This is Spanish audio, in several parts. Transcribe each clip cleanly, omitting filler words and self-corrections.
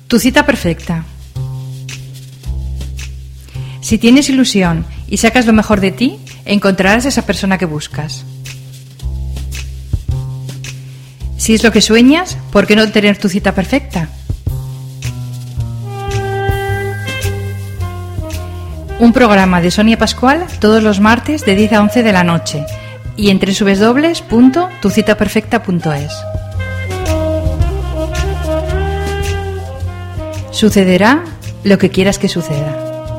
Tu cita perfecta. Si tienes ilusión y sacas lo mejor de ti, encontrarás a esa persona que buscas. Si es lo que sueñas, ¿por qué no tener tu cita perfecta? Un programa de Sonia Pascual todos los martes de 10 a 11 de la noche y en www.tucitaperfecta.es. Sucederá lo que quieras que suceda.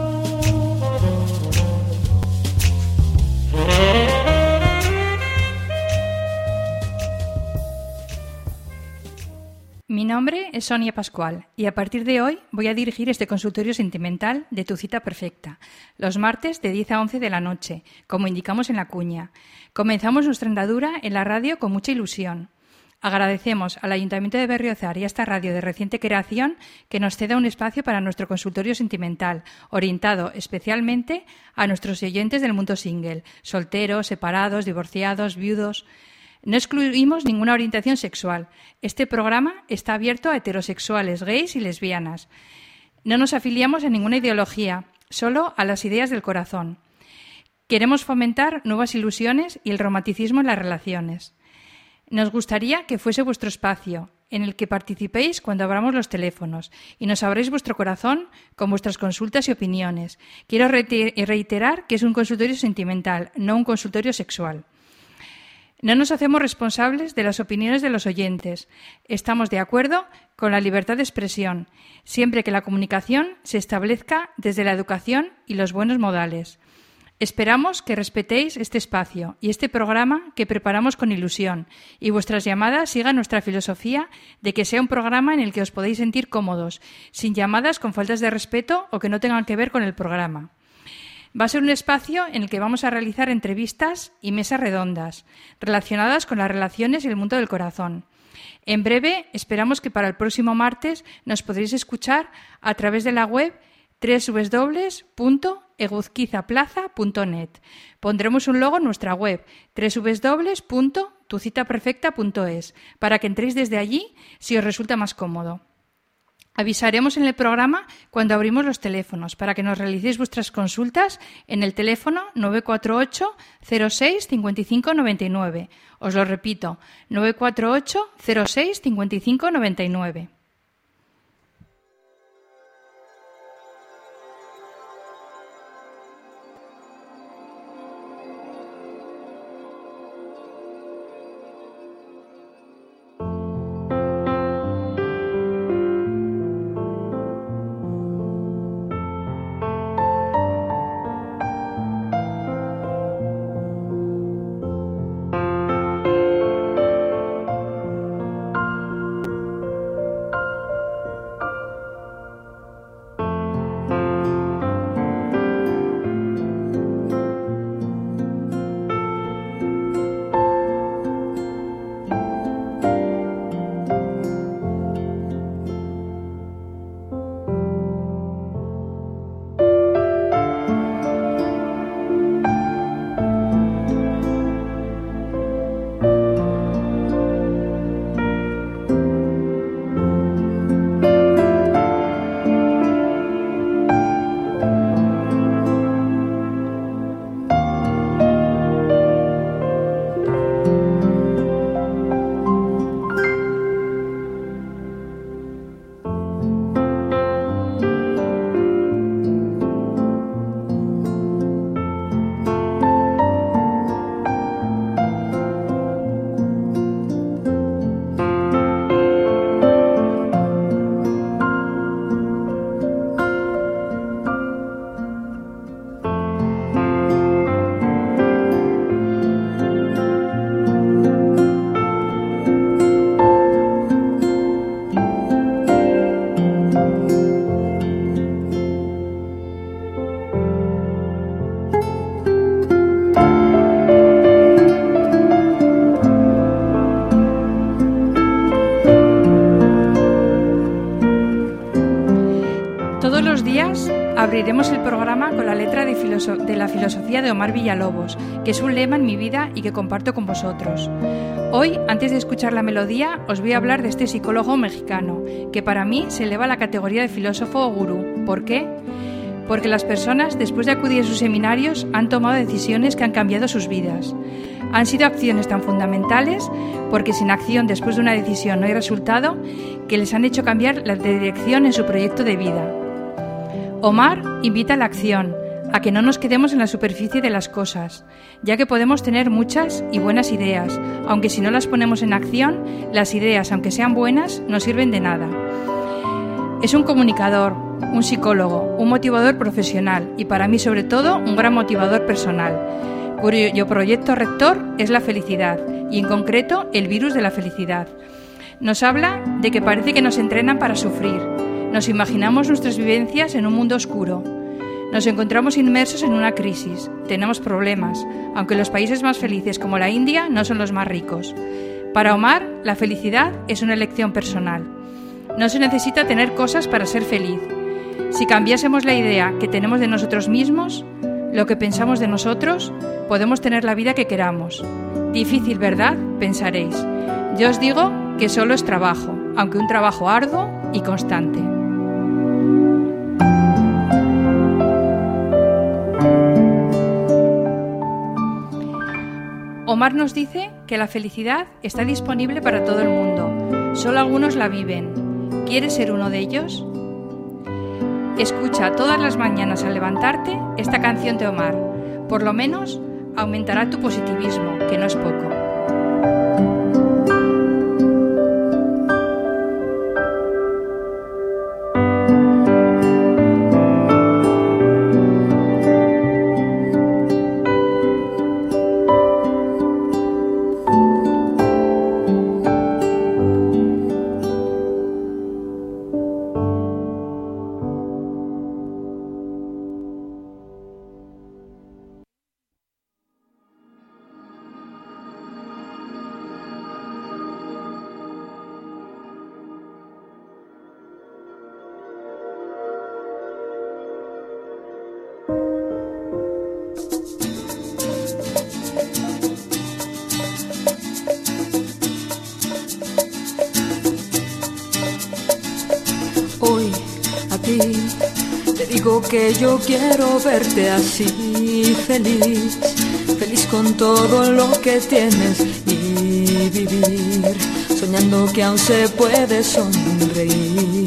Mi nombre es Sonia Pascual y a partir de hoy voy a dirigir este consultorio sentimental de Tu Cita Perfecta, los martes de 10 a 11 de la noche, como indicamos en la cuña. Comenzamos nuestra andadura en la radio con mucha ilusión. Agradecemos al Ayuntamiento de Berriozar y a esta radio de reciente creación que nos ceda un espacio para nuestro consultorio sentimental, orientado especialmente a nuestros oyentes del mundo single, solteros, separados, divorciados, viudos. No excluimos ninguna orientación sexual. Este programa está abierto a heterosexuales, gays y lesbianas. No nos afiliamos a ninguna ideología, solo a las ideas del corazón. Queremos fomentar nuevas ilusiones y el romanticismo en las relaciones. Nos gustaría que fuese vuestro espacio, en el que participéis cuando abramos los teléfonos y nos abréis vuestro corazón con vuestras consultas y opiniones. Quiero reiterar que es un consultorio sentimental, no un consultorio sexual. No nos hacemos responsables de las opiniones de los oyentes. Estamos de acuerdo con la libertad de expresión, siempre que la comunicación se establezca desde la educación y los buenos modales. Esperamos que respetéis este espacio y este programa que preparamos con ilusión y vuestras llamadas sigan nuestra filosofía de que sea un programa en el que os podéis sentir cómodos, sin llamadas con faltas de respeto o que no tengan que ver con el programa. Va a ser un espacio en el que vamos a realizar entrevistas y mesas redondas relacionadas con las relaciones y el mundo del corazón. En breve, esperamos que para el próximo martes nos podréis escuchar a través de la web www.eguzquizaplaza.net. Pondremos un logo en nuestra web www.tucitaperfecta.es para que entréis desde allí si os resulta más cómodo. Avisaremos en el programa cuando abrimos los teléfonos para que nos realicéis vuestras consultas en el teléfono 948 06 55 99. Os lo repito, 948 06 55 99. Abriremos el programa con la letra de la filosofía de Omar Villalobos, que es un lema en mi vida y que comparto con vosotros. Hoy, antes de escuchar la melodía, os voy a hablar de este psicólogo mexicano, que para mí se eleva a la categoría de filósofo o gurú. ¿Por qué? Porque las personas, después de acudir a sus seminarios, han tomado decisiones que han cambiado sus vidas. Han sido acciones tan fundamentales, porque sin acción después de una decisión no hay resultado, que les han hecho cambiar la dirección en su proyecto de vida. Omar invita a la acción, a que no nos quedemos en la superficie de las cosas, ya que podemos tener muchas y buenas ideas, aunque si no las ponemos en acción, las ideas, aunque sean buenas, no sirven de nada. Es un comunicador, un psicólogo, un motivador profesional y para mí sobre todo un gran motivador personal, cuyo proyecto rector es la felicidad y en concreto el virus de la felicidad. Nos habla de que parece que nos entrenan para sufrir. Nos imaginamos nuestras vivencias en un mundo oscuro. Nos encontramos inmersos en una crisis. Tenemos problemas, aunque los países más felices como la India no son los más ricos. Para Omar, la felicidad es una elección personal. No se necesita tener cosas para ser feliz. Si cambiásemos la idea que tenemos de nosotros mismos, lo que pensamos de nosotros, podemos tener la vida que queramos. Difícil, ¿verdad?, pensaréis. Yo os digo que solo es trabajo, aunque un trabajo arduo y constante. Omar nos dice que la felicidad está disponible para todo el mundo, solo algunos la viven. ¿Quieres ser uno de ellos? Escucha todas las mañanas al levantarte esta canción de Omar. Por lo menos aumentará tu positivismo, que no es poco. Hoy a ti te digo que yo quiero verte así, feliz, feliz con todo lo que tienes y vivir, soñando que aún se puede sonreír.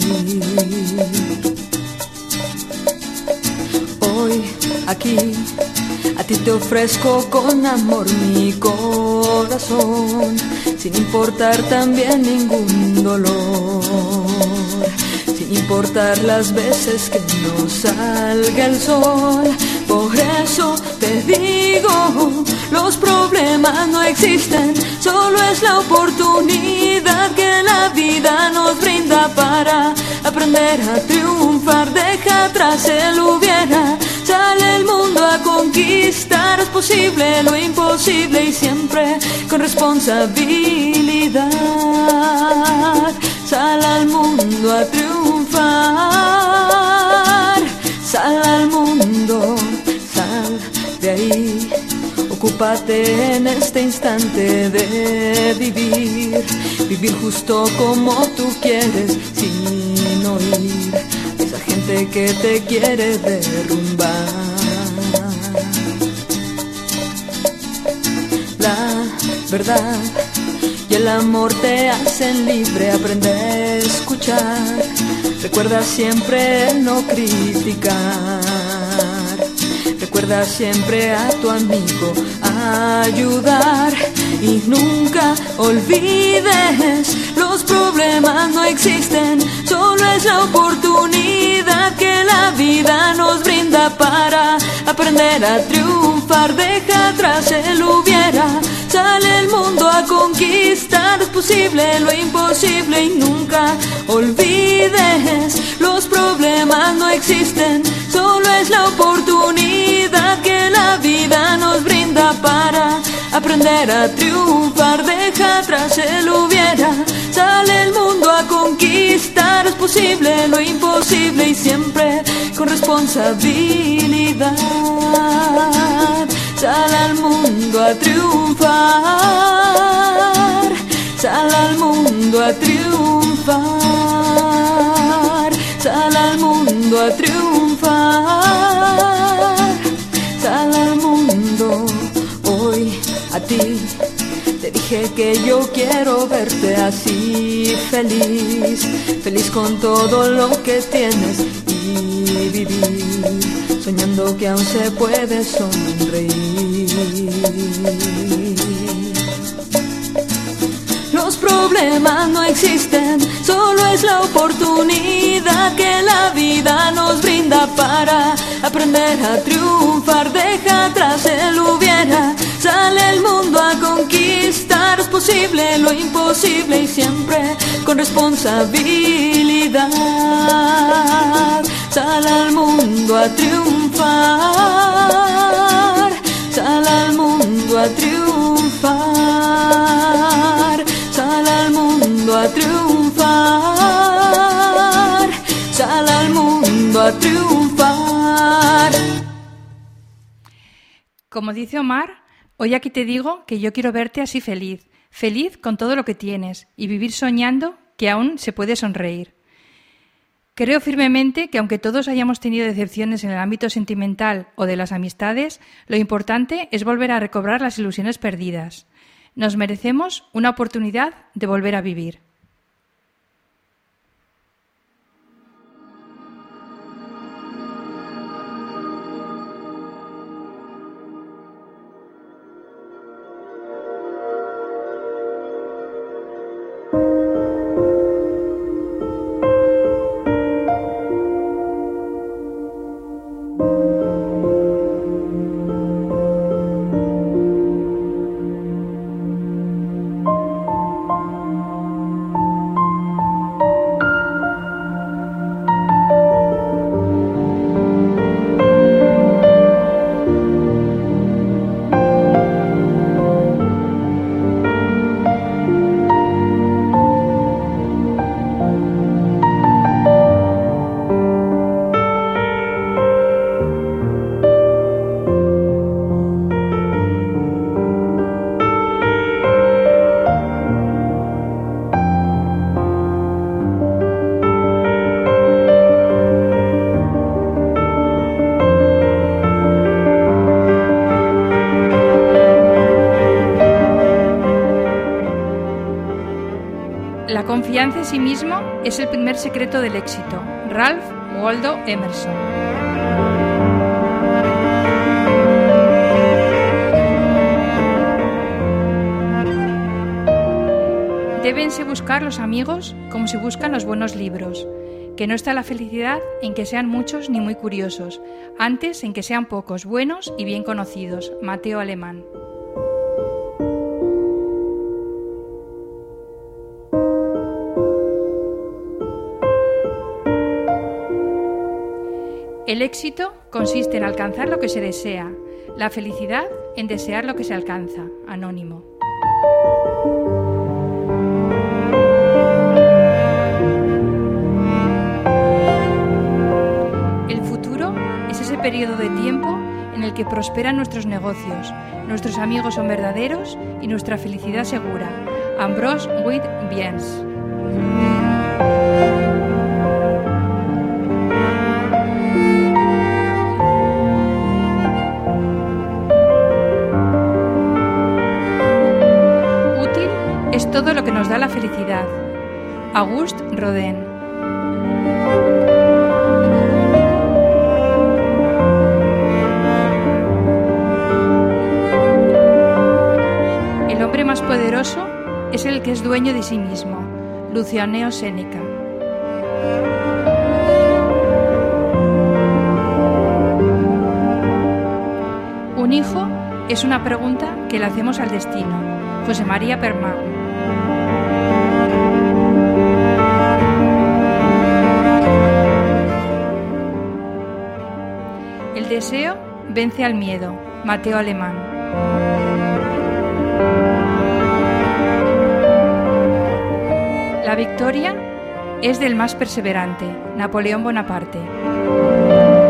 Hoy aquí a ti te ofrezco con amor mi corazón, sin importar también ningún dolor, sin importar las veces que no salga el sol. Por eso te digo, los problemas no existen, solo es la oportunidad que la vida nos brinda para aprender a triunfar. Deja atrás el hubiera, sale el mundo a conquistar. Es posible lo imposible y siempre con responsabilidad. Sal al mundo a triunfar, sal al mundo, sal de ahí. Ocúpate en este instante de vivir, vivir justo como tú quieres, sin oír a esa gente que te quiere derrumbar. La verdad y el amor te hacen libre, aprende a escuchar, recuerda siempre el no criticar, recuerda siempre a tu amigo ayudar y nunca olvides, los problemas no existen, solo es la oportunidad que la vida nos brinda para aprender a triunfar. Deja atrás el hubiera, sale el mundo a conquistar. Es posible lo imposible y nunca olvides, los problemas no existen, solo es la oportunidad que la vida nos brinda para aprender a triunfar. Deja atrás el hubiera, sale el mundo a conquistar. Es posible lo imposible y siempre con con responsabilidad. Sal al mundo a triunfar, sal al mundo a triunfar, sal al mundo a triunfar, sal al mundo. Hoy a ti te dije que yo quiero verte así, feliz, feliz con todo lo que tienes y vivir, soñando que aún se puede sonreír. Los problemas no existen, solo es la oportunidad que la vida nos brinda para aprender a triunfar. Deja atrás el hubiera, sale al mundo a conquistar. Es posible lo imposible y siempre con responsabilidad. Sal al mundo a triunfar, sal al mundo a triunfar, sal al mundo a triunfar, sal al mundo a triunfar. Como dice Omar, hoy aquí te digo que yo quiero verte así feliz, feliz con todo lo que tienes y vivir soñando que aún se puede sonreír. Creo firmemente que aunque todos hayamos tenido decepciones en el ámbito sentimental o de las amistades, lo importante es volver a recobrar las ilusiones perdidas. Nos merecemos una oportunidad de volver a vivir. La confianza en sí mismo es el primer secreto del éxito. Ralph Waldo Emerson. Débense buscar los amigos como se buscan los buenos libros, que no está la felicidad en que sean muchos ni muy curiosos, antes en que sean pocos, buenos y bien conocidos. Mateo Alemán. El éxito consiste en alcanzar lo que se desea, la felicidad en desear lo que se alcanza. Anónimo. El futuro es ese periodo de tiempo en el que prosperan nuestros negocios, nuestros amigos son verdaderos y nuestra felicidad segura. Ambrose Bierce. Es todo lo que nos da la felicidad. Auguste Rodin. El hombre más poderoso es el que es dueño de sí mismo. Luciano Séneca. Un hijo es una pregunta que le hacemos al destino. José María Permán. El deseo vence al miedo. Mateo Alemán. La victoria es del más perseverante. Napoleón Bonaparte.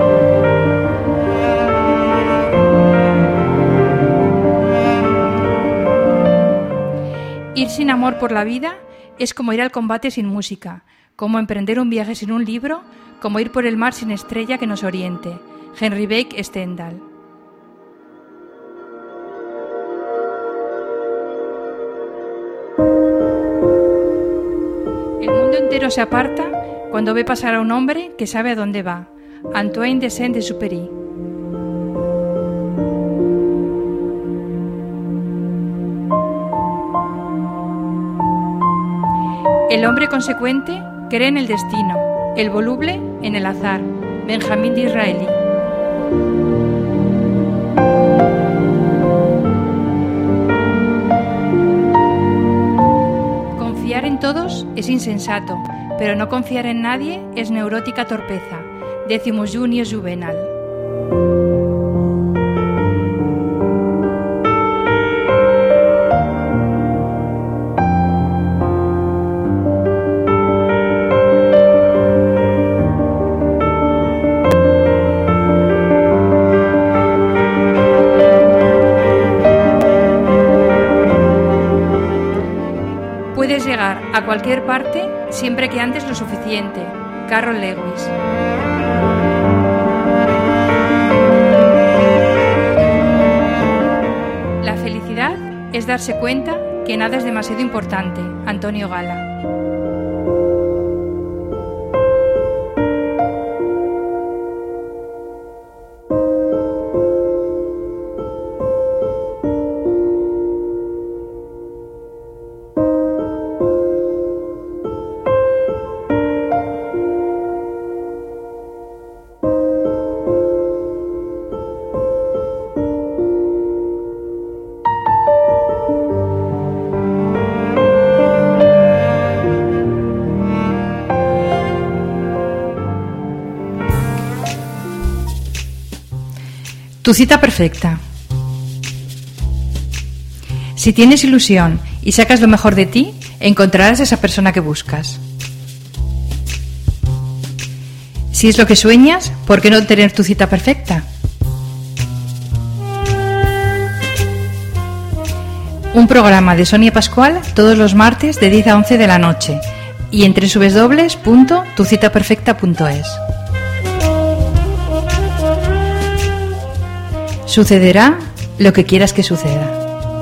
Ir sin amor por la vida es como ir al combate sin música, como emprender un viaje sin un libro, como ir por el mar sin estrella que nos oriente. Henrik Stendhal. El mundo entero se aparta cuando ve pasar a un hombre que sabe a dónde va. Antoine de Saint-Exupéry. El hombre consecuente cree en el destino, el voluble en el azar. Benjamín Disraeli. Confiar en todos es insensato, pero no confiar en nadie es neurótica torpeza. Decimus Junius Juvenal. Puedes llegar a cualquier parte siempre que andes lo suficiente. Carroll Lewis. La felicidad es darse cuenta que nada es demasiado importante. Antonio Gala. Tu cita perfecta. Si tienes ilusión y sacas lo mejor de ti, encontrarás a esa persona que buscas. Si es lo que sueñas, ¿por qué no tener tu cita perfecta? Un programa de Sonia Pascual todos los martes de 10 a 11 de la noche y en www.tucitaperfecta.es. Sucederá lo que quieras que suceda.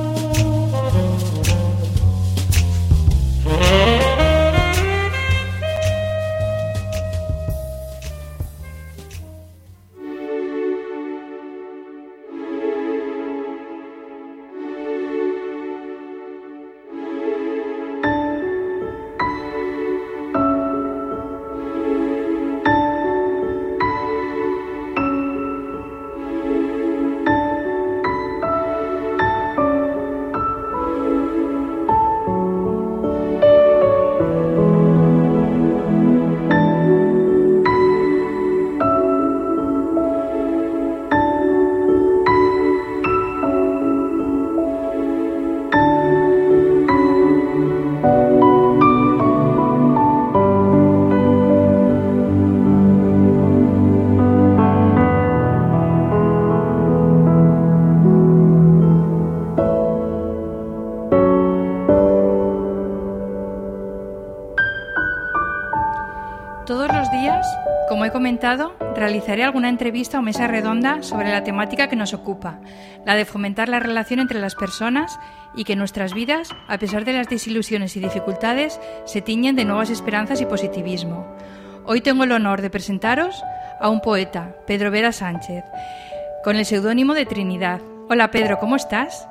Todos los días, como he comentado, realizaré alguna entrevista o mesa redonda sobre la temática que nos ocupa, la de fomentar la relación entre las personas y que nuestras vidas, a pesar de las desilusiones y dificultades, se tiñen de nuevas esperanzas y positivismo. Hoy tengo el honor de presentaros a un poeta, Pedro Vera Sánchez, con el seudónimo de Trinidad. Hola Pedro, ¿cómo estás?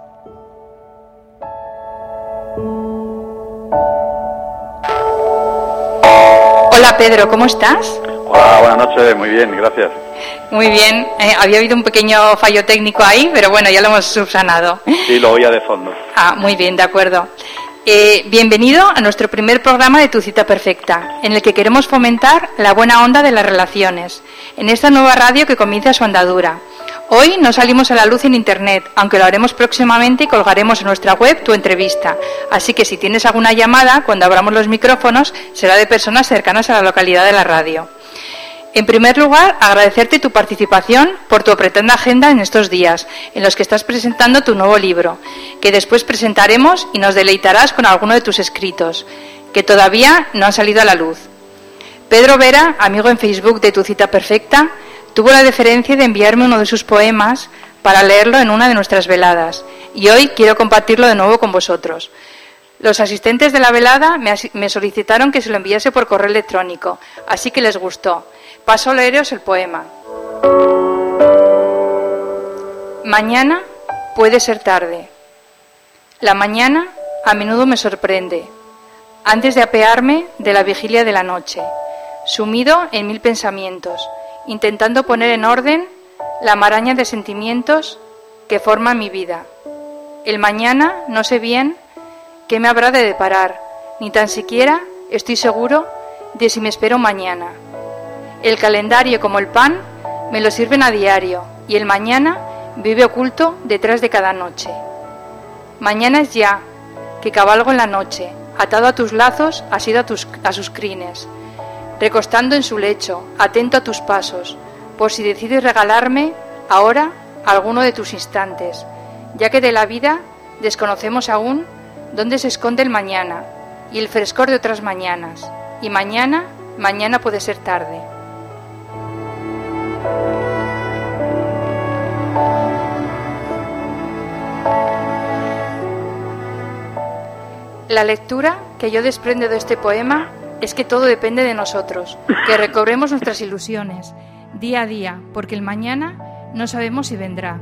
Hola Pedro, ¿cómo estás? Hola, buenas noches, muy bien, gracias. Muy bien, había habido un pequeño fallo técnico ahí, pero bueno, ya lo hemos subsanado. Sí, lo oía de fondo. Muy bien, de acuerdo. Bienvenido a nuestro primer programa de Tu Cita Perfecta, en el que queremos fomentar la buena onda de las relaciones, en esta nueva radio que comienza su andadura. Hoy no salimos a la luz en Internet, aunque lo haremos próximamente y colgaremos en nuestra web tu entrevista. Así que si tienes alguna llamada, cuando abramos los micrófonos, será de personas cercanas a la localidad de la radio. En primer lugar, agradecerte tu participación por tu apretada agenda en estos días, en los que estás presentando tu nuevo libro, que después presentaremos y nos deleitarás con alguno de tus escritos, que todavía no han salido a la luz. Pedro Vera, amigo en Facebook de Tu Cita Perfecta, tuvo la deferencia de enviarme uno de sus poemas para leerlo en una de nuestras veladas, y hoy quiero compartirlo de nuevo con vosotros. Los asistentes de la velada me solicitaron que se lo enviase por correo electrónico, así que les gustó. Paso a leeros el poema. Mañana puede ser tarde. La mañana a menudo me sorprende, antes de apearme de la vigilia de la noche, sumido en 1000 pensamientos, intentando poner en orden la maraña de sentimientos que forman mi vida. El mañana no sé bien qué me habrá de deparar, ni tan siquiera estoy seguro de si me espero mañana. El calendario, como el pan, me lo sirven a diario, y el mañana vive oculto detrás de cada noche. Mañana es ya, que cabalgo en la noche, atado a tus lazos, asido a sus crines, recostando en su lecho, atento a tus pasos, por si decides regalarme ahora alguno de tus instantes, ya que de la vida desconocemos aún dónde se esconde el mañana y el frescor de otras mañanas, y mañana puede ser tarde. La lectura que yo desprendo de este poema es que todo depende de nosotros, que recobremos nuestras ilusiones día a día, porque el mañana no sabemos si vendrá.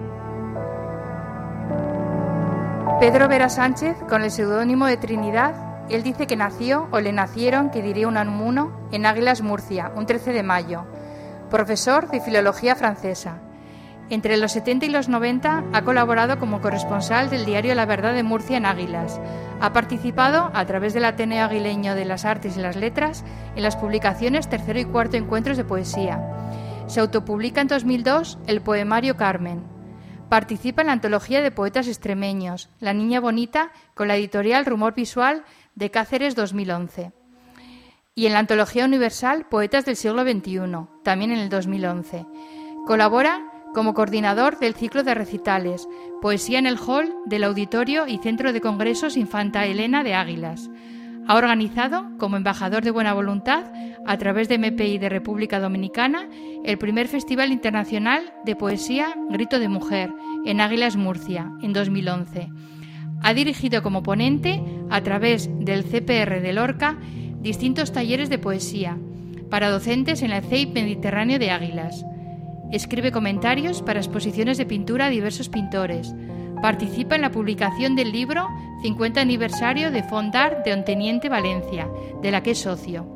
Pedro Vera Sánchez, con el seudónimo de Trinidad, él dice que nació, o le nacieron, que diría un amuno, en Águilas, Murcia, un 13 de mayo. Profesor de Filología Francesa. Entre los 70 y los 90 ha colaborado como corresponsal del diario La Verdad de Murcia en Águilas. Ha participado, a través del Ateneo Aguileño de las Artes y las Letras, en las publicaciones tercero y cuarto encuentros de poesía. Se autopublica en 2002 el poemario Carmen. Participa en la antología de poetas extremeños, La Niña Bonita, con la editorial Rumor Visual de Cáceres 2011. Y en la antología universal Poetas del siglo XXI, también en el 2011. Colabora como coordinador del ciclo de recitales Poesía en el Hall del Auditorio y Centro de Congresos Infanta Elena de Águilas. Ha organizado, como embajador de buena voluntad, a través de MPI de República Dominicana, el primer Festival Internacional de Poesía Grito de Mujer en Águilas, Murcia, en 2011. Ha dirigido como ponente, a través del CPR de Lorca, distintos talleres de poesía para docentes en el CEIP Mediterráneo de Águilas. Escribe comentarios para exposiciones de pintura a diversos pintores. Participa en la publicación del libro 50 aniversario de Fondart de Onteniente, Valencia, de la que es socio.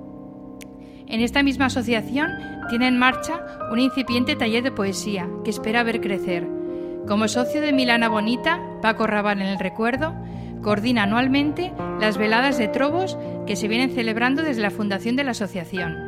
En esta misma asociación tiene en marcha un incipiente taller de poesía que espera ver crecer. Como socio de Milana Bonita, Paco Rabanne en el recuerdo, coordina anualmente las veladas de trovos que se vienen celebrando desde la fundación de la asociación.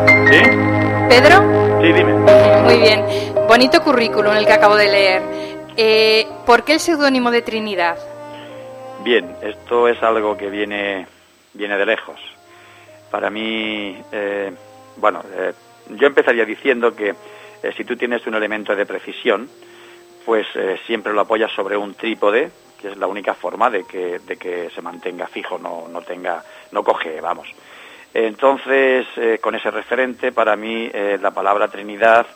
¿Sí? ¿Pedro? Sí, dime. Muy bien. Bonito currículum el que acabo de leer. ¿Por qué el seudónimo de Trinidad? Bien, esto es algo que viene de lejos. Para mí, yo empezaría diciendo que si tú tienes un elemento de precisión, pues siempre lo apoyas sobre un trípode, que es la única forma de que se mantenga fijo, no cojee, vamos. Entonces, con ese referente, para mí la palabra Trinidad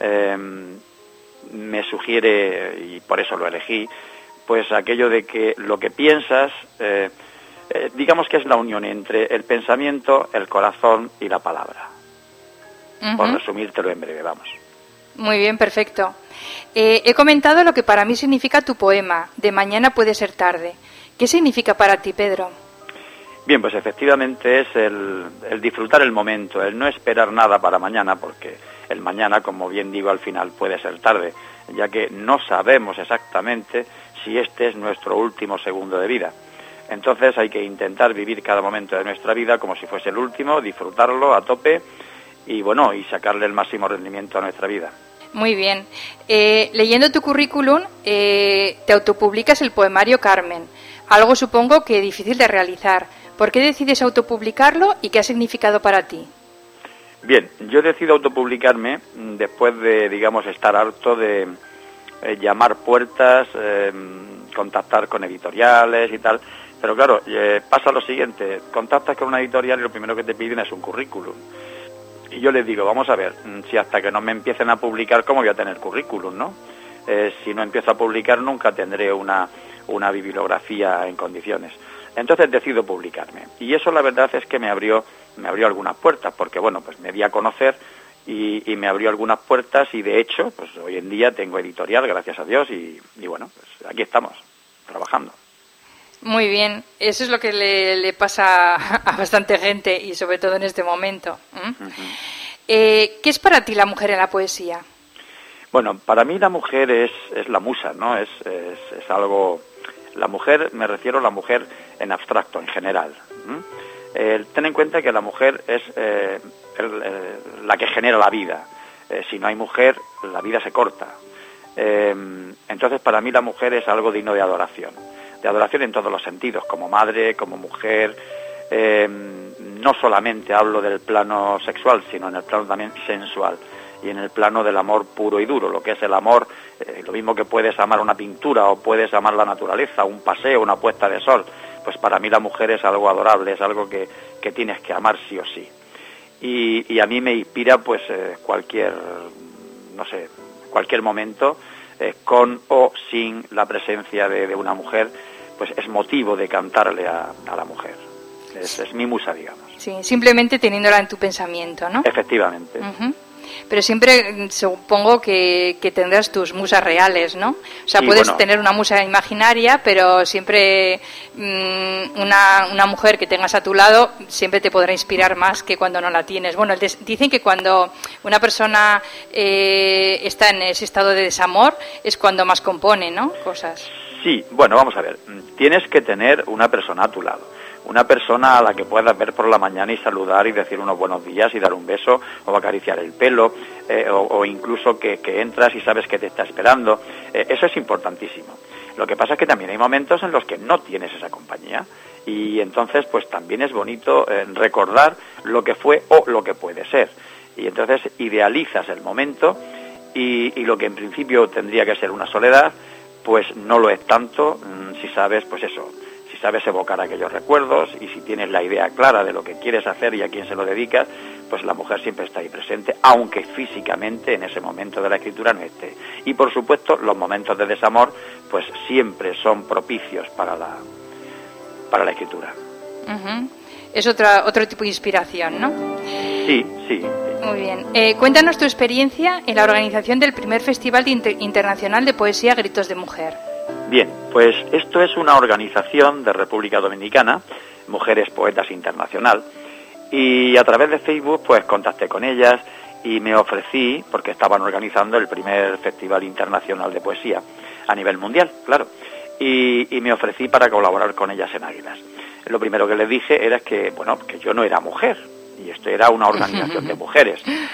me sugiere, y por eso lo elegí, pues aquello de que lo que piensas, digamos que es la unión entre el pensamiento, el corazón y la palabra. Uh-huh. Por resumírtelo en breve, vamos. Muy bien, perfecto. He comentado lo que para mí significa tu poema, De mañana puede ser tarde. ¿Qué significa para ti, Pedro? Bien, pues efectivamente es el disfrutar el momento, el no esperar nada para mañana, porque el mañana, como bien digo, al final puede ser tarde, ya que no sabemos exactamente si este es nuestro último segundo de vida. Entonces hay que intentar vivir cada momento de nuestra vida como si fuese el último, disfrutarlo a tope y sacarle el máximo rendimiento a nuestra vida. Muy bien. Leyendo tu currículum, te autopublicas el poemario Carmen, algo supongo que difícil de realizar. ¿Por qué decides autopublicarlo y qué ha significado para ti? Bien, yo decido autopublicarme después de, estar harto de llamar puertas, contactar con editoriales y tal. Pero claro, pasa lo siguiente, contactas con una editorial y lo primero que te piden es un currículum. Y yo les digo, vamos a ver, si hasta que no me empiecen a publicar, ¿cómo voy a tener currículum, no? Si no empiezo a publicar, nunca tendré una bibliografía en condiciones. Entonces decido publicarme. Y eso la verdad es que me abrió algunas puertas, porque pues me di a conocer y me abrió algunas puertas y de hecho, pues hoy en día tengo editorial, gracias a Dios, y pues aquí estamos, trabajando. Muy bien, eso es lo que le pasa a bastante gente y sobre todo en este momento. Uh-huh. ¿Qué es para ti la mujer en la poesía? Bueno, para mí la mujer es la musa, ¿no? Es algo... La mujer, me refiero a la mujer en abstracto, en general. Ten en cuenta que la mujer es la que genera la vida. Si no hay mujer, la vida se corta. Entonces, para mí la mujer es algo digno de adoración en todos los sentidos, como madre, como mujer. No solamente hablo del plano sexual, sino en el plano también sensual y en el plano del amor puro y duro, lo que es el amor, lo mismo que puedes amar una pintura o puedes amar la naturaleza, un paseo, una puesta de sol, pues para mí la mujer es algo adorable, es algo que tienes que amar sí o sí. Y a mí me inspira pues cualquier momento, con o sin la presencia de una mujer, pues es motivo de cantarle a la mujer. Es mi musa, digamos. Sí, simplemente teniéndola en tu pensamiento, ¿no? Efectivamente. Uh-huh. Pero siempre supongo que tendrás tus musas reales, ¿no? O sea, sí, puedes tener una musa imaginaria, pero siempre una mujer que tengas a tu lado siempre te podrá inspirar más que cuando no la tienes. Bueno, dicen que cuando una persona está en ese estado de desamor es cuando más compone, ¿no? Cosas. Sí, vamos a ver. Tienes que tener una persona a tu lado. Una persona a la que puedas ver por la mañana y saludar y decir unos buenos días y dar un beso o acariciar el pelo o incluso que entras y sabes que te está esperando. Eso es importantísimo. Lo que pasa es que también hay momentos en los que no tienes esa compañía y entonces pues también es bonito recordar lo que fue o lo que puede ser. Y entonces idealizas el momento y lo que en principio tendría que ser una soledad, pues no lo es tanto si sabes pues eso. Sabes evocar aquellos recuerdos y si tienes la idea clara de lo que quieres hacer y a quién se lo dedicas, pues la mujer siempre está ahí presente, aunque físicamente en ese momento de la escritura no esté. Y por supuesto, los momentos de desamor, pues siempre son propicios para la escritura. Uh-huh. Es otro tipo de inspiración, ¿no? Sí. Muy bien. Cuéntanos tu experiencia en la organización del primer Festival Internacional de Poesía Gritos de Mujer. Bien, pues esto es una organización de República Dominicana, Mujeres Poetas Internacional, y a través de Facebook pues contacté con ellas y me ofrecí, porque estaban organizando el primer Festival Internacional de Poesía a nivel mundial, claro, y me ofrecí para colaborar con ellas en Águilas. Lo primero que les dije era que yo no era mujer, y esto era una organización de mujeres.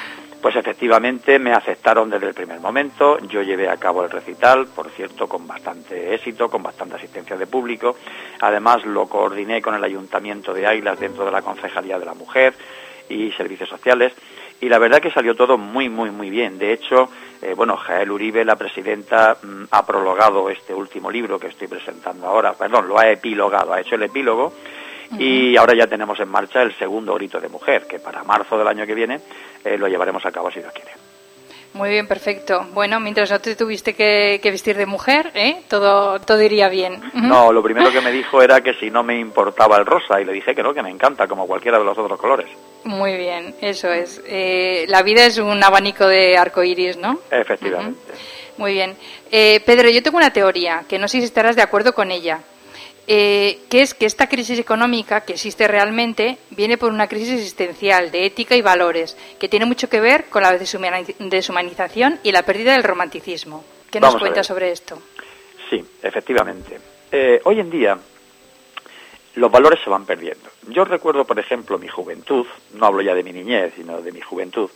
Pues efectivamente me aceptaron desde el primer momento, yo llevé a cabo el recital, por cierto, con bastante éxito, con bastante asistencia de público. Además lo coordiné con el Ayuntamiento de Águilas dentro de la Concejalía de la Mujer y Servicios Sociales, y la verdad que salió todo muy, muy, muy bien. De hecho, Jael Uribe, la presidenta, ha prologado este último libro que estoy presentando ahora, lo ha epilogado, ha hecho el epílogo, y ahora ya tenemos en marcha el segundo Grito de Mujer, que para marzo del año que viene lo llevaremos a cabo si Dios quiere. Muy bien, perfecto. Bueno, mientras no te tuviste que vestir de mujer, todo iría bien. No, lo primero que me dijo era que si no me importaba el rosa, y le dije que no, que me encanta, como cualquiera de los otros colores. Muy bien, eso es. La vida es un abanico de arcoíris, ¿no? Efectivamente. Muy bien. Pedro, yo tengo una teoría, que no sé si estarás de acuerdo con ella, que es que esta crisis económica que existe realmente viene por una crisis existencial de ética y valores, que tiene mucho que ver con la deshumanización y la pérdida del romanticismo. ¿Qué nos cuentas sobre esto? Sí, efectivamente. Hoy en día los valores se van perdiendo. Yo recuerdo, por ejemplo, mi juventud, no hablo ya de mi niñez, sino de mi juventud,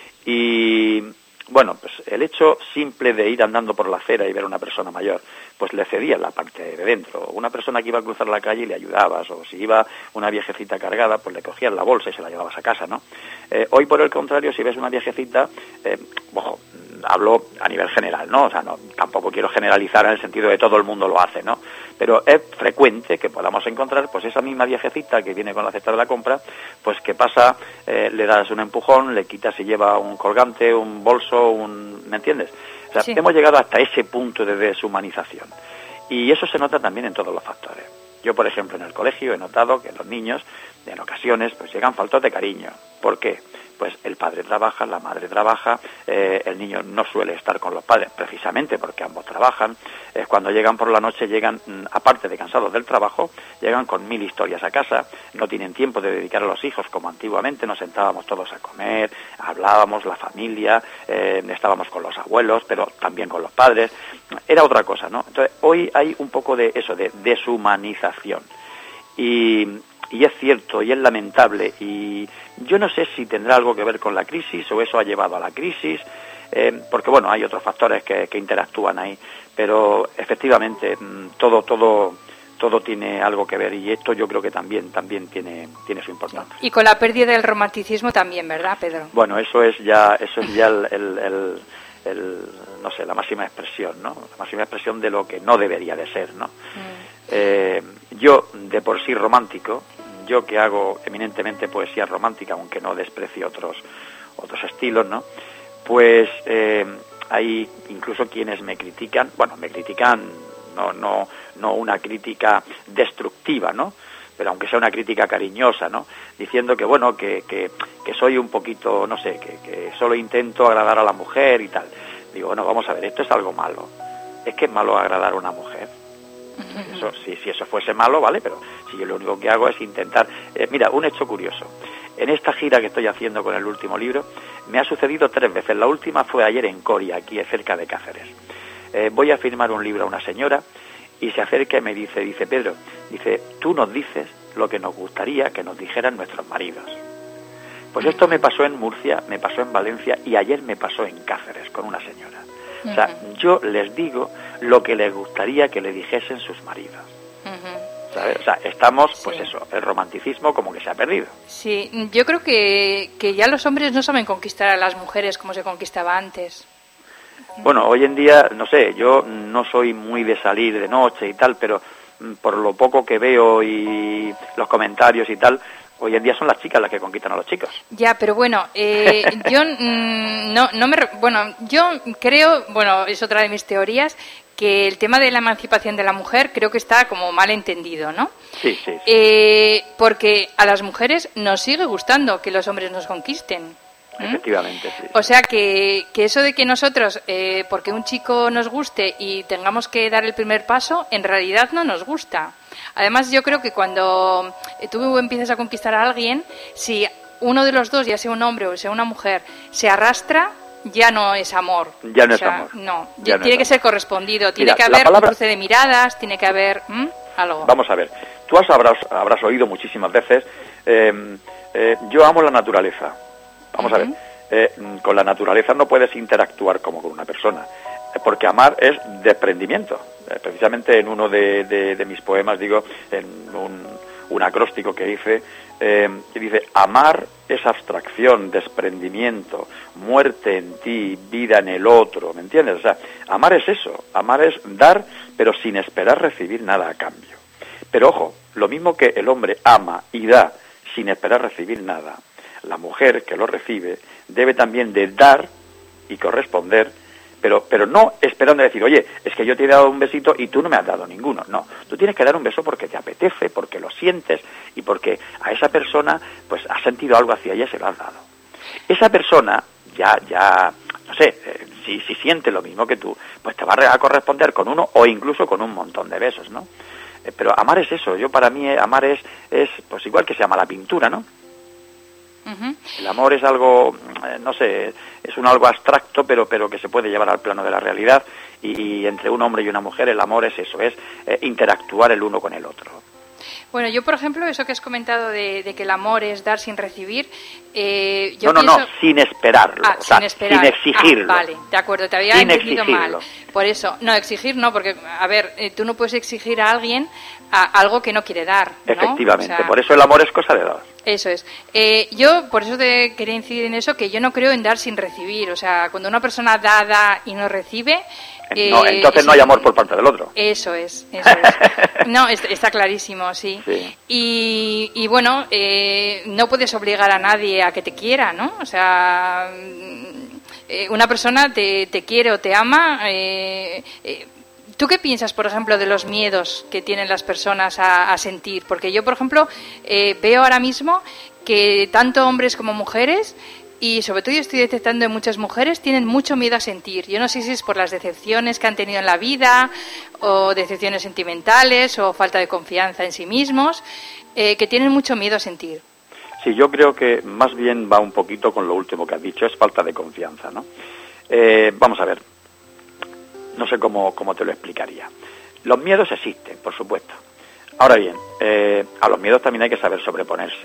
y bueno, pues el hecho simple de ir andando por la acera y ver a una persona mayor, pues le cedía la parte de dentro. Una persona que iba a cruzar la calle y le ayudabas, o si iba una viejecita cargada, pues le cogías la bolsa y se la llevabas a casa, ¿no? Hoy, por el contrario, si ves una viejecita, hablo a nivel general, ¿no? O sea, no, tampoco quiero generalizar en el sentido de todo el mundo lo hace, ¿no? Pero es frecuente que podamos encontrar, pues esa misma viejecita que viene con la cesta de la compra, pues que pasa, le das un empujón, le quitas y lleva un colgante, un bolso, ¿me entiendes? O sea, sí. Hemos llegado hasta ese punto de deshumanización. Y eso se nota también en todos los factores. Yo, por ejemplo, en el colegio he notado que los niños, en ocasiones, pues llegan faltos de cariño. ¿Por qué? Pues el padre trabaja, la madre trabaja, el niño no suele estar con los padres precisamente porque ambos trabajan. Cuando llegan por la noche llegan, aparte de cansados del trabajo, llegan con 1000 historias a casa, no tienen tiempo de dedicar a los hijos como antiguamente, nos sentábamos todos a comer, hablábamos, la familia, estábamos con los abuelos, pero también con los padres, era otra cosa, ¿no? Entonces, hoy hay un poco de eso, de deshumanización. Y es cierto, y es lamentable, y yo no sé si tendrá algo que ver con la crisis o eso ha llevado a la crisis, porque bueno, hay otros factores que interactúan ahí, pero efectivamente todo tiene algo que ver, y esto yo creo que también tiene su importancia. Y con la pérdida del romanticismo también, ¿verdad, Pedro? Bueno, eso es ya no sé, la máxima expresión, ¿no? La máxima expresión de lo que no debería de ser, ¿no? Yo, de por sí romántico, yo que hago eminentemente poesía romántica, aunque no desprecio otros estilos, ¿no? Pues hay incluso quienes me critican, no una crítica destructiva, ¿no? Pero aunque sea una crítica cariñosa, ¿no? Diciendo que bueno, que soy un poquito, no sé, que solo intento agradar a la mujer y tal. Digo, bueno, vamos a ver, esto es algo malo. ¿Es que es malo agradar a una mujer? Eso, si eso fuese malo, vale, pero si yo lo único que hago es intentar... mira, un hecho curioso. En esta gira que estoy haciendo con el último libro, me ha sucedido 3 veces. La última fue ayer en Coria, aquí cerca de Cáceres. Voy a firmar un libro a una señora y se acerca y me dice, Pedro, tú nos dices lo que nos gustaría que nos dijeran nuestros maridos. Pues esto me pasó en Murcia, me pasó en Valencia y ayer me pasó en Cáceres con una señora. O sea, yo les digo lo que les gustaría que le dijesen sus maridos. ¿Sabes? O sea, estamos, pues eso, el romanticismo como que se ha perdido. Sí, yo creo que ya los hombres no saben conquistar a las mujeres como se conquistaba antes. Bueno, hoy en día, no sé, yo no soy muy de salir de noche y tal, pero por lo poco que veo y los comentarios y tal, hoy en día son las chicas las que conquistan a los chicos. Ya, pero bueno, yo yo creo, es otra de mis teorías, que el tema de la emancipación de la mujer creo que está como mal entendido, ¿no? Sí. Porque a las mujeres nos sigue gustando que los hombres nos conquisten. Efectivamente, sí. O sea que eso de que nosotros, porque un chico nos guste y tengamos que dar el primer paso, en realidad no nos gusta. Además, yo creo que cuando tú empiezas a conquistar a alguien, si uno de los dos, ya sea un hombre o sea una mujer, se arrastra, ya no es amor. Ya no es amor. No, tiene que ser correspondido, tiene que haber un cruce de miradas, tiene que haber algo. Vamos a ver, tú habrás oído muchísimas veces, yo amo la naturaleza. Vamos a ver, con la naturaleza no puedes interactuar como con una persona, porque amar es desprendimiento. Precisamente en uno de mis poemas digo, en un acróstico que hice, que dice: amar es abstracción, desprendimiento, muerte en ti, vida en el otro, ¿me entiendes? O sea, amar es eso, amar es dar, pero sin esperar recibir nada a cambio. Pero ojo, lo mismo que el hombre ama y da sin esperar recibir nada, la mujer que lo recibe debe también de dar y corresponder, pero no esperando decir, oye, es que yo te he dado un besito y tú no me has dado ninguno. No, tú tienes que dar un beso porque te apetece, porque lo sientes y porque a esa persona pues has sentido algo hacia ella y se lo has dado. Esa persona ya no sé, si siente lo mismo que tú, pues te va a corresponder con uno o incluso con un montón de besos, ¿no? Pero amar es eso. Para mí amar es pues igual que se llama la pintura, ¿no? Uh-huh. El amor es algo, no sé, es algo abstracto, pero que se puede llevar al plano de la realidad, y entre un hombre y una mujer el amor es eso, es interactuar el uno con el otro. Bueno, yo, por ejemplo, eso que has comentado de que el amor es dar sin recibir, No, sin esperarlo, sin esperar. Sin exigirlo. Vale, de acuerdo, te había entendido mal. Por eso, no, exigir no, porque, a ver, tú no puedes exigir a alguien algo que no quiere dar, ¿no? Efectivamente, o sea, por eso el amor es cosa de dar. Eso es. Yo, por eso te quería incidir en eso, que yo no creo en dar sin recibir. O sea, cuando una persona da y no recibe... no, entonces no hay amor por parte del otro. Eso es. No, está clarísimo, sí. Y bueno, no puedes obligar a nadie a que te quiera, ¿no? O sea, una persona te quiere o te ama... ¿Tú qué piensas, por ejemplo, de los miedos que tienen las personas a sentir? Porque yo, por ejemplo, veo ahora mismo que tanto hombres como mujeres, y sobre todo yo estoy detectando en muchas mujeres, tienen mucho miedo a sentir. Yo no sé si es por las decepciones que han tenido en la vida, o decepciones sentimentales, o falta de confianza en sí mismos, que tienen mucho miedo a sentir. Sí, yo creo que más bien va un poquito con lo último que has dicho, es falta de confianza, ¿no? Vamos a ver. No sé cómo te lo explicaría. Los miedos existen, por supuesto. Ahora bien, a los miedos también hay que saber sobreponerse.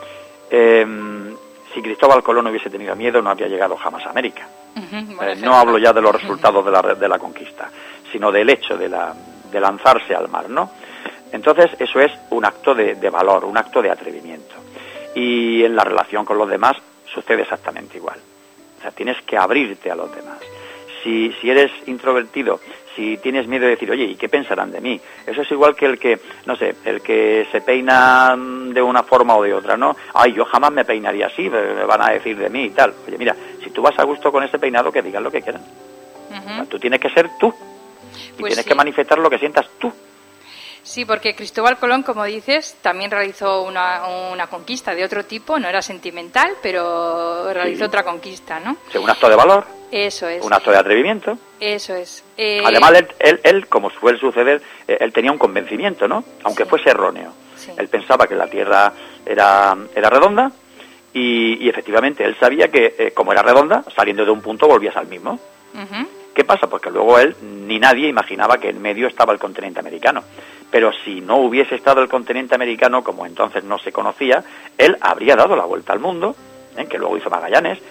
Si Cristóbal Colón hubiese tenido miedo, no habría llegado jamás a América. No hablo ya de los resultados de la conquista, sino del hecho de lanzarse al mar, ¿no? Entonces, eso es un acto de valor, un acto de atrevimiento. Y en la relación con los demás sucede exactamente igual. O sea, tienes que abrirte a los demás. Si eres introvertido, si tienes miedo de decir, oye, ¿y qué pensarán de mí? Eso es igual que el que se peina de una forma o de otra, ¿no? Ay, yo jamás me peinaría así, me van a decir de mí y tal. Oye, mira, si tú vas a gusto con ese peinado, que digan lo que quieran. Uh-huh. O sea, tú tienes que ser tú. Y pues tienes que manifestar lo que sientas tú. Sí, porque Cristóbal Colón, como dices, también realizó una conquista de otro tipo, no era sentimental, pero realizó otra conquista, ¿no? Sí, un acto de valor. Eso es. Un acto de atrevimiento. Eso es. Además, él, como suele suceder, él tenía un convencimiento, ¿no? Aunque fuese erróneo. Sí. Él pensaba que la Tierra era redonda y efectivamente él sabía que, como era redonda, saliendo de un punto volvías al mismo. Uh-huh. ¿Qué pasa? Porque luego él ni nadie imaginaba que en medio estaba el continente americano. Pero si no hubiese estado el continente americano, como entonces no se conocía, él habría dado la vuelta al mundo, que luego hizo Magallanes,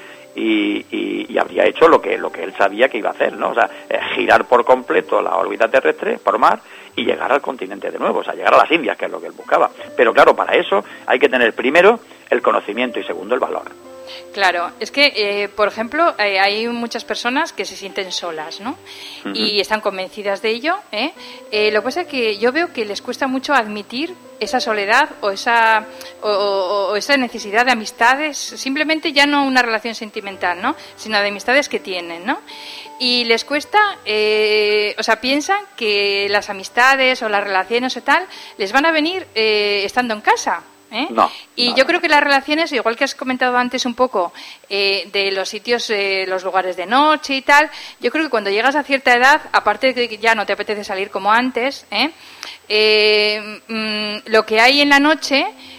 y habría hecho lo que él sabía que iba a hacer, ¿no? O sea, girar por completo la órbita terrestre por mar y llegar al continente de nuevo, o sea, llegar a las Indias, que es lo que él buscaba. Pero claro, para eso hay que tener primero el conocimiento y segundo el valor. Claro, es que, por ejemplo, hay muchas personas que se sienten solas, ¿no? Uh-huh. Y están convencidas de ello, ¿eh? Lo que pasa es que yo veo que les cuesta mucho admitir esa soledad o esa necesidad de amistades, simplemente ya no una relación sentimental, ¿no? Sino de amistades que tienen, ¿no? Y les cuesta, o sea, piensan que las amistades o las relaciones o tal les van a venir estando en casa. No, yo creo que las relaciones, igual que has comentado antes un poco de los sitios, los lugares de noche y tal, yo creo que cuando llegas a cierta edad, aparte de que ya no te apetece salir como antes, lo que hay en la noche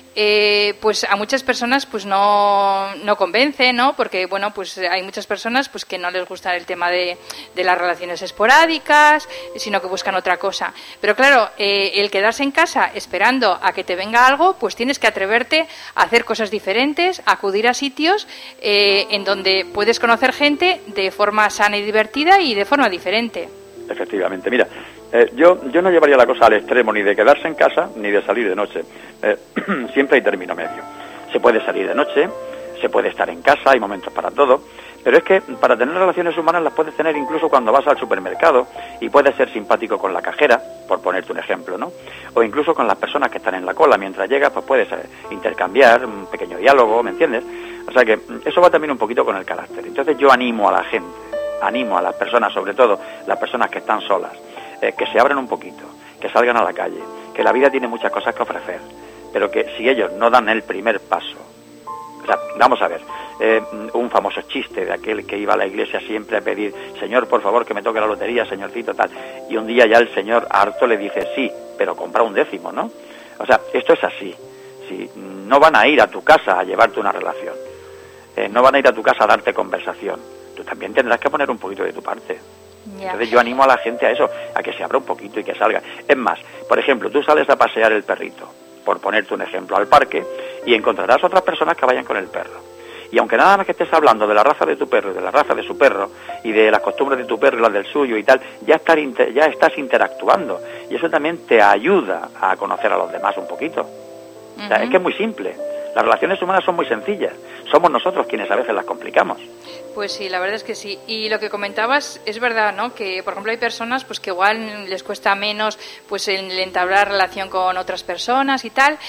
pues a muchas personas pues no convence, ¿no? Porque, bueno, pues hay muchas personas pues que no les gusta el tema de las relaciones esporádicas, sino que buscan otra cosa. Pero claro, el quedarse en casa esperando a que te venga algo, pues tienes que atreverte a hacer cosas diferentes, a acudir a sitios en donde puedes conocer gente de forma sana y divertida y de forma diferente. Efectivamente, mira, yo no llevaría la cosa al extremo ni de quedarse en casa ni de salir de noche. Siempre hay término medio. Se puede salir de noche, se puede estar en casa, hay momentos para todo, pero es que para tener relaciones humanas las puedes tener incluso cuando vas al supermercado y puedes ser simpático con la cajera, por ponerte un ejemplo, ¿no? O incluso con las personas que están en la cola. Mientras llegas, pues puedes intercambiar un pequeño diálogo, ¿me entiendes? O sea que eso va también un poquito con el carácter. Entonces yo animo a la gente, animo a las personas, sobre todo las personas que están solas, que se abran un poquito, que salgan a la calle, que la vida tiene muchas cosas que ofrecer, pero que si ellos no dan el primer paso, o sea, vamos a ver, un famoso chiste de aquel que iba a la iglesia siempre a pedir, Señor, por favor, que me toque la lotería, señorcito, tal, y un día ya el Señor harto le dice, sí, pero compra un décimo, ¿no? O sea, esto es así, si no van a ir a tu casa a llevarte una relación, no van a ir a tu casa a darte conversación, tú también tendrás que poner un poquito de tu parte. Entonces yo animo a la gente a eso, a que se abra un poquito y que salga. Es más, por ejemplo, tú sales a pasear el perrito, por ponerte un ejemplo, al parque, y encontrarás otras personas que vayan con el perro. Y aunque nada más que estés hablando de la raza de tu perro y de la raza de su perro, y de las costumbres de tu perro y las del suyo y tal, ya estás interactuando. Y eso también te ayuda a conocer a los demás un poquito. O sea, es que es muy simple. Las relaciones humanas son muy sencillas. Somos nosotros quienes a veces las complicamos. Pues sí, la verdad es que sí. Y lo que comentabas es verdad, ¿no? Que, por ejemplo, hay personas pues que igual les cuesta menos pues el entablar relación con otras personas y tal,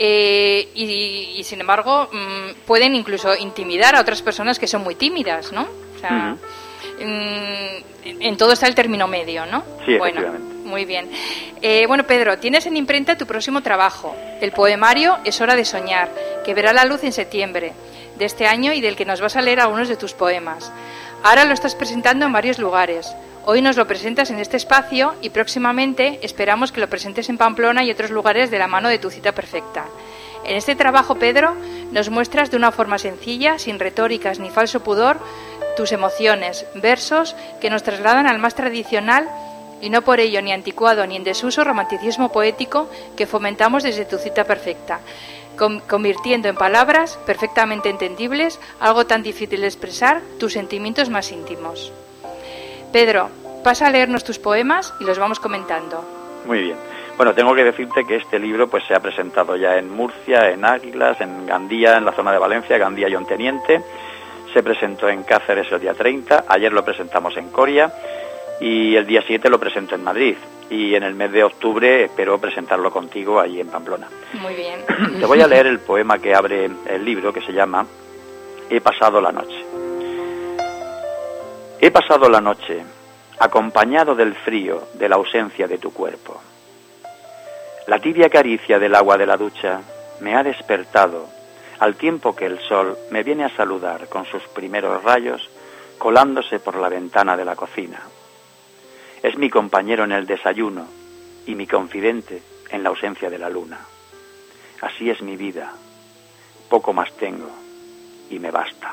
y sin embargo pueden incluso intimidar a otras personas que son muy tímidas, ¿no? O sea, en todo está el término medio, ¿no? Sí, bueno, efectivamente. Muy bien. Bueno, Pedro, tienes en imprenta tu próximo trabajo, el poemario Es hora de soñar, que verá la luz en septiembre de este año y del que nos vas a leer algunos de tus poemas. Ahora lo estás presentando en varios lugares. Hoy nos lo presentas en este espacio y próximamente esperamos que lo presentes en Pamplona y otros lugares de la mano de Tu cita perfecta. En este trabajo, Pedro, nos muestras de una forma sencilla, sin retóricas ni falso pudor, tus emociones, versos que nos trasladan al más tradicional y no por ello ni anticuado ni en desuso romanticismo poético que fomentamos desde Tu cita perfecta, convirtiendo en palabras perfectamente entendibles algo tan difícil de expresar, tus sentimientos más íntimos. Pedro, pasa a leernos tus poemas y los vamos comentando. Muy bien. Bueno, tengo que decirte que este libro pues se ha presentado ya en Murcia, en Águilas, en Gandía, en la zona de Valencia, Gandía y Onteniente. Se presentó en Cáceres el día 30, ayer lo presentamos en Coria y el día 7 lo presento en Madrid. Y en el mes de octubre espero presentarlo contigo allí en Pamplona. Muy bien. Te voy a leer el poema que abre el libro, que se llama He pasado la noche. He pasado la noche, acompañado del frío, de la ausencia de tu cuerpo. La tibia caricia del agua de la ducha me ha despertado, al tiempo que el sol me viene a saludar con sus primeros rayos, colándose por la ventana de la cocina. Es mi compañero en el desayuno y mi confidente en la ausencia de la luna. Así es mi vida, poco más tengo y me basta.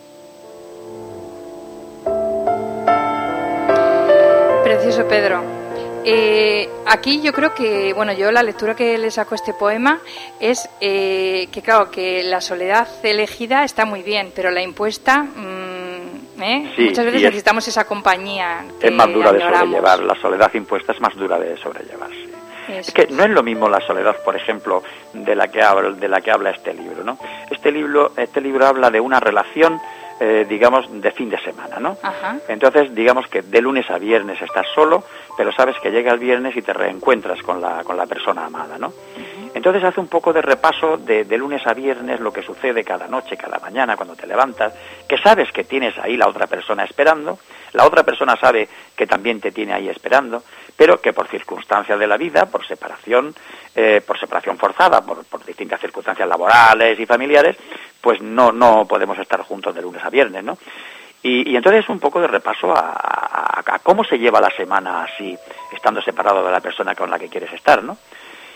Precioso, Pedro. Aquí yo creo que, bueno, yo la lectura que le saco a este poema es que, claro, que la soledad elegida está muy bien, pero la impuesta... Sí, muchas veces necesitamos esa compañía que es más dura añoramos. De sobrellevar, la soledad impuesta es más dura de sobrellevar, sí. Es que no es lo mismo la soledad, por ejemplo, de la que habla este libro, ¿no? Este libro habla de una relación, digamos, de fin de semana, ¿no? Ajá. Entonces, digamos que de lunes a viernes estás solo, pero sabes que llega el viernes y te reencuentras con la persona amada, ¿no? Entonces hace un poco de repaso de lunes a viernes, lo que sucede cada noche, cada mañana, cuando te levantas, que sabes que tienes ahí la otra persona esperando, la otra persona sabe que también te tiene ahí esperando, pero que por circunstancias de la vida, por separación forzada, por distintas circunstancias laborales y familiares, pues no podemos estar juntos de lunes a viernes, ¿no? Y entonces un poco de repaso a cómo se lleva la semana así, estando separado de la persona con la que quieres estar, ¿no?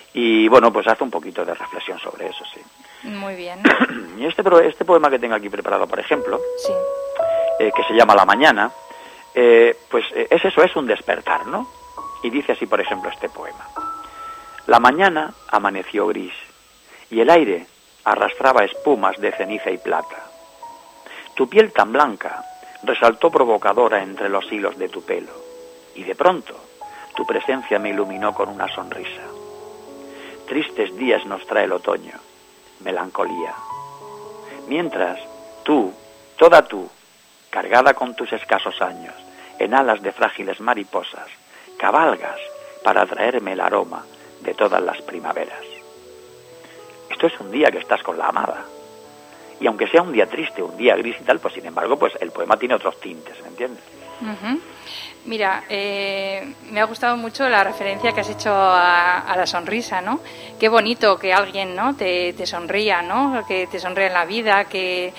Y bueno, pues hace un poquito de reflexión sobre eso, sí. Muy bien. Y este poema que tengo aquí preparado, por ejemplo, Sí. Que se llama La Mañana, pues es eso, es un despertar, ¿no? Y dice así, por ejemplo, este poema. La mañana amaneció gris y el aire arrastraba espumas de ceniza y plata. Tu piel tan blanca resaltó provocadora entre los hilos de tu pelo y de pronto tu presencia me iluminó con una sonrisa. Tristes días nos trae el otoño, melancolía. Mientras tú, toda tú, cargada con tus escasos años, en alas de frágiles mariposas, cabalgas para traerme el aroma de todas las primaveras. Esto es un día que estás con la amada. Y aunque sea un día triste, un día gris y tal, pues sin embargo, pues el poema tiene otros tintes, ¿me entiendes? Uh-huh. Mira, me ha gustado mucho la referencia que has hecho a la sonrisa, ¿no? Qué bonito que alguien, ¿no?, te sonría, ¿no? Que te sonría en la vida, que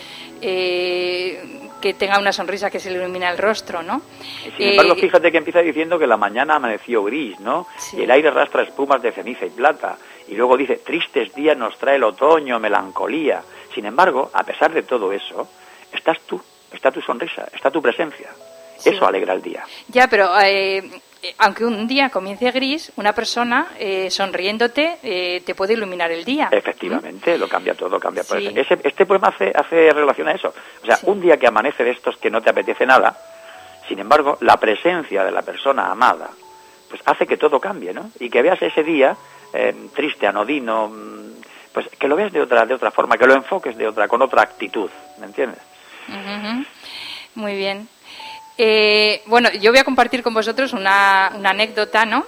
tenga una sonrisa que se le ilumina el rostro, ¿no? Y sin embargo, fíjate que empieza diciendo que la mañana amaneció gris, ¿no? Sí. Y el aire arrastra espumas de ceniza y plata. Y luego dice, tristes días nos trae el otoño, melancolía. Sin embargo, a pesar de todo eso, estás tú, está tu sonrisa, está tu presencia. Sí. Eso alegra el día. Ya, pero aunque un día comience gris, una persona sonriéndote te puede iluminar el día. Efectivamente, lo cambia todo, cambia. Sí. Este poema hace relación a eso. O sea, sí, un día que amanece de estos que no te apetece nada, sin embargo, la presencia de la persona amada, pues hace que todo cambie, ¿no? Y que veas ese día triste, anodino, pues que lo veas de otra forma, que lo enfoques con otra actitud, ¿me entiendes? Uh-huh. Muy bien. Bueno, yo voy a compartir con vosotros una anécdota, ¿no?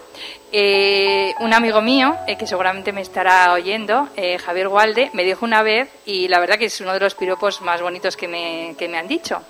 Un amigo mío, que seguramente me estará oyendo, Javier Gualde, me dijo una vez, y la verdad que es uno de los piropos más bonitos que me han dicho,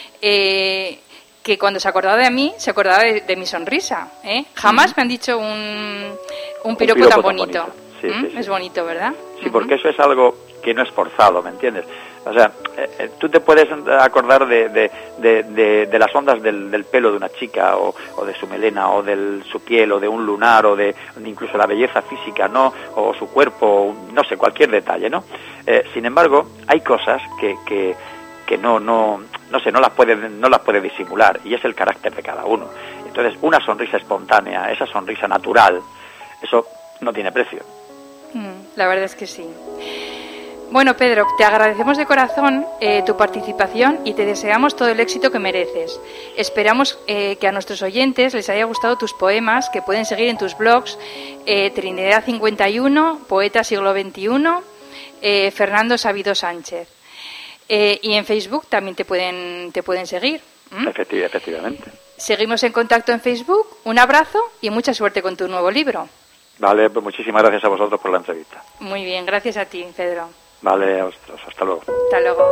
que cuando se acordaba de mí, se acordaba de mi sonrisa, ¿eh? Jamás me han dicho un piropo tan bonito. Sí, sí, sí. Es bonito, ¿verdad? Sí, porque eso es algo que no es forzado, ¿me entiendes? O sea, tú te puedes acordar de las ondas del pelo de una chica o de su melena o de su piel o de un lunar o de incluso la belleza física, ¿no? O su cuerpo, no sé, cualquier detalle, ¿no? Sin embargo, hay cosas que no las puede disimular, y es el carácter de cada uno. Entonces, una sonrisa espontánea, esa sonrisa natural, eso no tiene precio. La verdad es que sí. Bueno, Pedro, te agradecemos de corazón tu participación y te deseamos todo el éxito que mereces. Esperamos que a nuestros oyentes les haya gustado tus poemas, que pueden seguir en tus blogs Trinidad 51, Poeta Siglo XXI, Fernando Sabido Sánchez. Y en Facebook también te pueden seguir. Efectivamente. Seguimos en contacto en Facebook. Un abrazo y mucha suerte con tu nuevo libro. Vale, pues muchísimas gracias a vosotros por la entrevista. Muy bien, gracias a ti, Pedro. Vale, hasta luego. Hasta luego.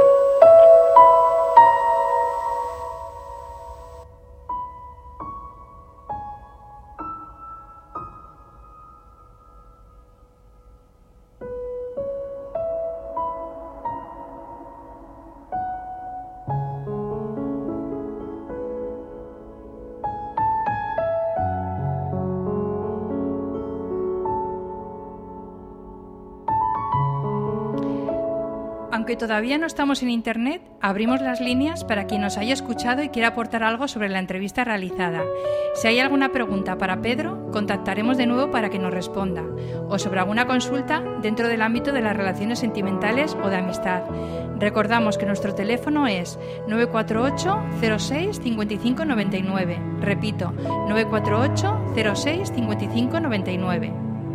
Aunque todavía no estamos en Internet, abrimos las líneas para quien nos haya escuchado y quiera aportar algo sobre la entrevista realizada. Si hay alguna pregunta para Pedro, contactaremos de nuevo para que nos responda, o sobre alguna consulta dentro del ámbito de las relaciones sentimentales o de amistad. Recordamos que nuestro teléfono es 948 06 55 99. Repito, 948 06 55 99.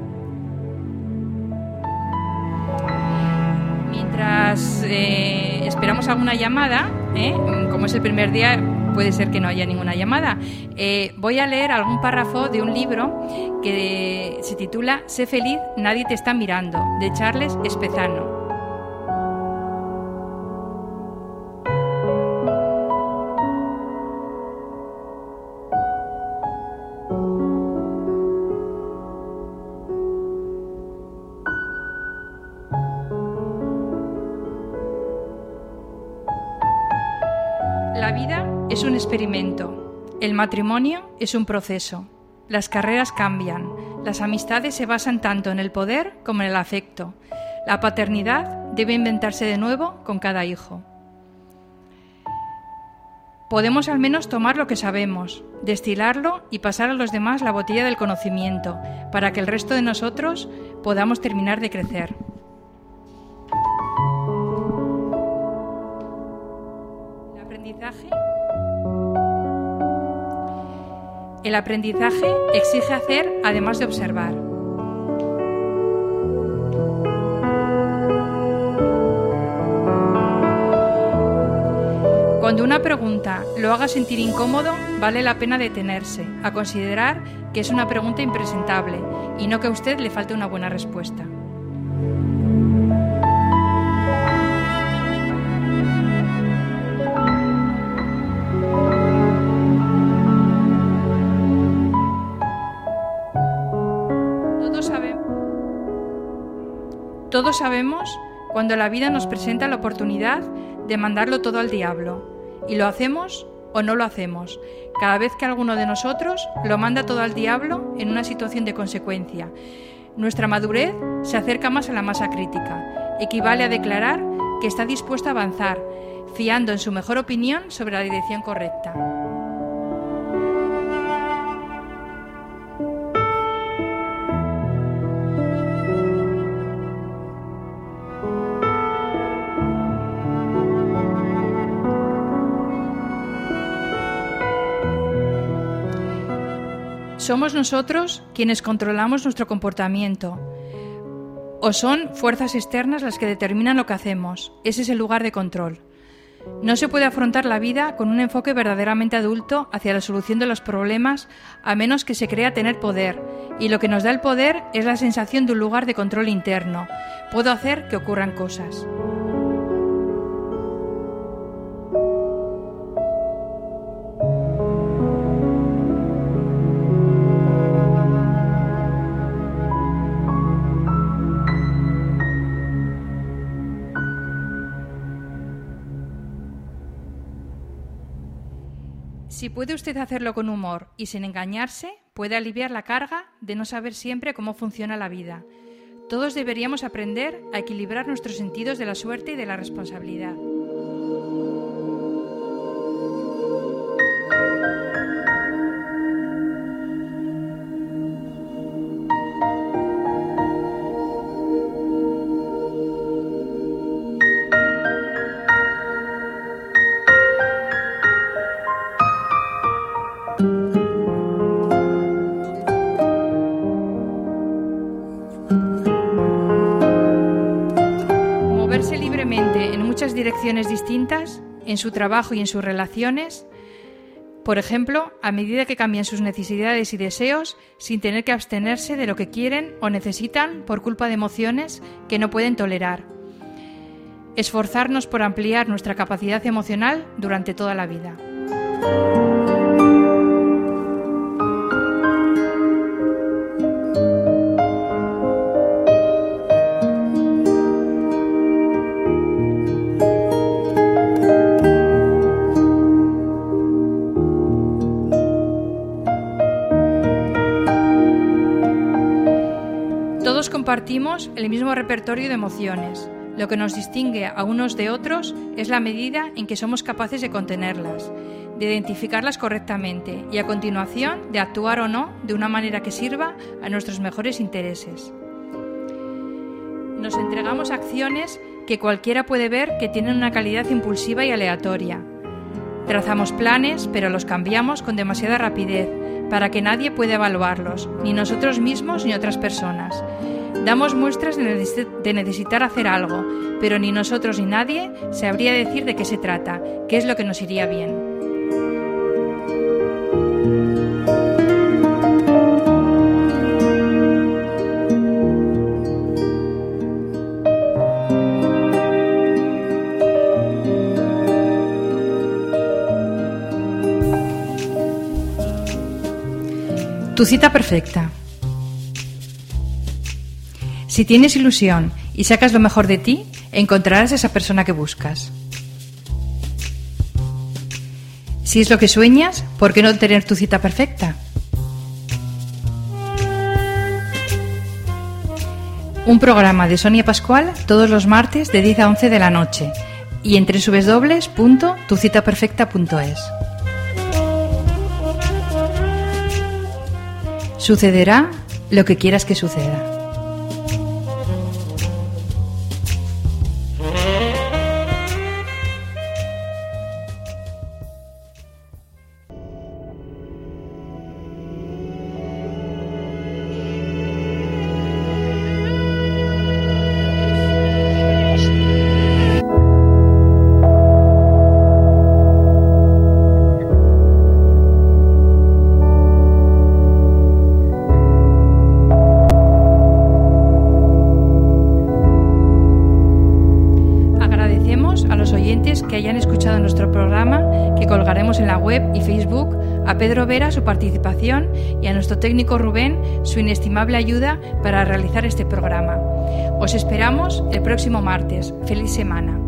Mientras esperamos alguna llamada, como es el primer día, puede ser que no haya ninguna llamada. Voy a leer algún párrafo de un libro que se titula Sé feliz, nadie te está mirando, de Charles Espezano. La vida es un experimento, el matrimonio es un proceso. las carreras cambian, las amistades se basan tanto en el poder como en el afecto. La paternidad debe inventarse de nuevo con cada hijo. Podemos al menos tomar lo que sabemos, destilarlo y pasar a los demás la botella del conocimiento, para que el resto de nosotros podamos terminar de crecer. El aprendizaje exige hacer además de observar. Cuando una pregunta lo haga sentir incómodo, vale la pena detenerse, a considerar que es una pregunta impresentable y no que a usted le falte una buena respuesta. Todos sabemos cuando la vida nos presenta la oportunidad de mandarlo todo al diablo, y lo hacemos o no lo hacemos, cada vez que alguno de nosotros lo manda todo al diablo en una situación de consecuencia. Nuestra madurez se acerca más a la masa crítica, equivale a declarar que está dispuesto a avanzar, fiando en su mejor opinión sobre la dirección correcta. ¿Somos nosotros quienes controlamos nuestro comportamiento? ¿O son fuerzas externas las que determinan lo que hacemos? Ese es el lugar de control. No se puede afrontar la vida con un enfoque verdaderamente adulto hacia la solución de los problemas a menos que se crea tener poder. Y lo que nos da el poder es la sensación de un lugar de control interno. Puedo hacer que ocurran cosas. Si puede usted hacerlo con humor y sin engañarse, puede aliviar la carga de no saber siempre cómo funciona la vida. Todos deberíamos aprender a equilibrar nuestros sentidos de la suerte y de la responsabilidad. Direcciones distintas en su trabajo y en sus relaciones, por ejemplo, a medida que cambian sus necesidades y deseos sin tener que abstenerse de lo que quieren o necesitan por culpa de emociones que no pueden tolerar. Esforzarnos por ampliar nuestra capacidad emocional durante toda la vida. Compartimos el mismo repertorio de emociones. Lo que nos distingue a unos de otros es la medida en que somos capaces de contenerlas, de identificarlas correctamente y a continuación de actuar o no de una manera que sirva a nuestros mejores intereses. Nos entregamos a acciones que cualquiera puede ver que tienen una calidad impulsiva y aleatoria. Trazamos planes, pero los cambiamos con demasiada rapidez para que nadie pueda evaluarlos, ni nosotros mismos ni otras personas. Damos muestras de necesitar hacer algo, pero ni nosotros ni nadie sabría decir de qué se trata, qué es lo que nos iría bien. Tu cita perfecta. Si tienes ilusión y sacas lo mejor de ti, encontrarás esa persona que buscas. Si es lo que sueñas, ¿por qué no tener tu cita perfecta? Un programa de Sonia Pascual todos los martes de 10 a 11 de la noche y en www.tucitaperfecta.es. Sucederá lo que quieras que suceda. Que hayan escuchado nuestro programa, que colgaremos en la web y Facebook, a Pedro Vera su participación y a nuestro técnico Rubén su inestimable ayuda para realizar este programa. Os esperamos el próximo martes. ¡Feliz semana!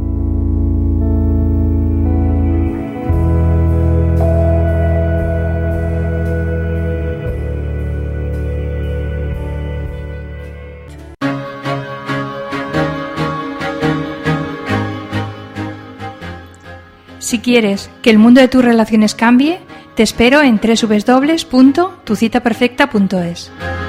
Si quieres que el mundo de tus relaciones cambie, te espero en www.tucitaperfecta.es.